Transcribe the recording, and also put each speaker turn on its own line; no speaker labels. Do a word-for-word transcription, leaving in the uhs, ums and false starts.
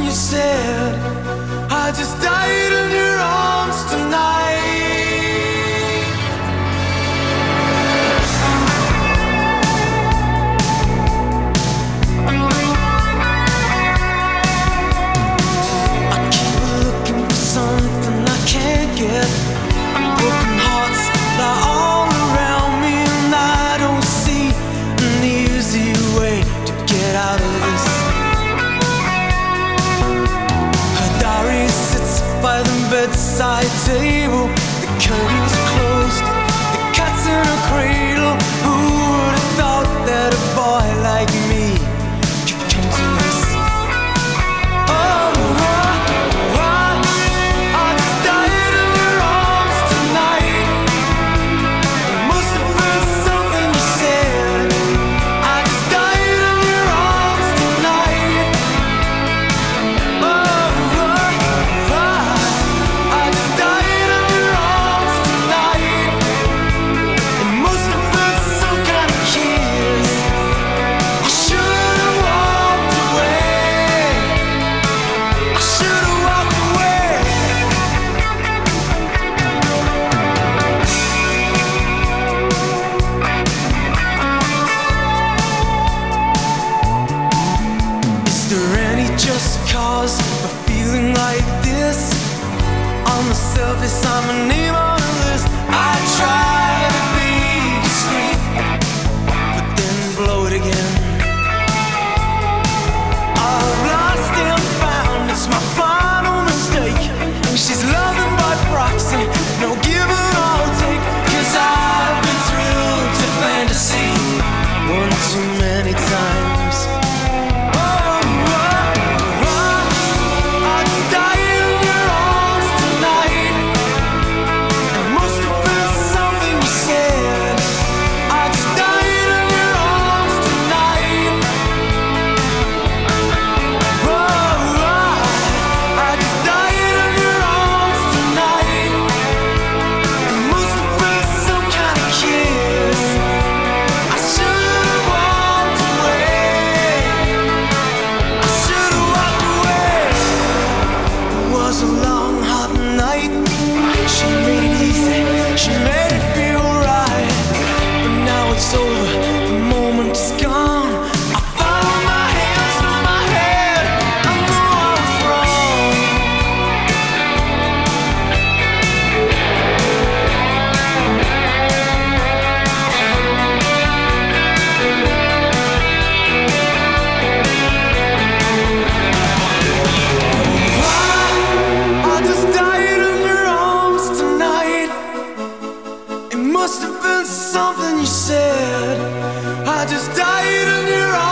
you said. I just died in your arms tonight. I keep looking for something I can't get. Broken hearts lie all around me, and I don't see an easy way to get out of this. Her diary sits by the bedside table. The curtains closed, the cat's in a cradle. Who would have thought that a boy like me could come to this? Oh, I, I, I just died in your arms tonight. It must have been something you said. I just died in your arms tonight. Oh, I, I just died in your arms tonight. It must have been some kind of kiss. I should have walked away. I should have walked away. Is there any just cause for feeling like this? On the surface, I'm a name on a list. I try to be discreet, but then blow it again. I've lost and found, it's my final mistake. She's loving by proxy, no give and I'll take. Cause I've been thrilled to fantasy one too many times. Oh, oh, oh, I just died in your arms tonight. It must have been something you said. I just died in your arms tonight. Oh, I, I just died in your arms tonight. It must have been some kind of kiss. I should have walked away. I should have walked away. It was a long, hot night. She made it easy. She made it feel right. But now it's over. The moment is gone. I found my hands to my head. I know I was wrong. I, I just died in your arms tonight. It must have been something you said. I just died in your arms.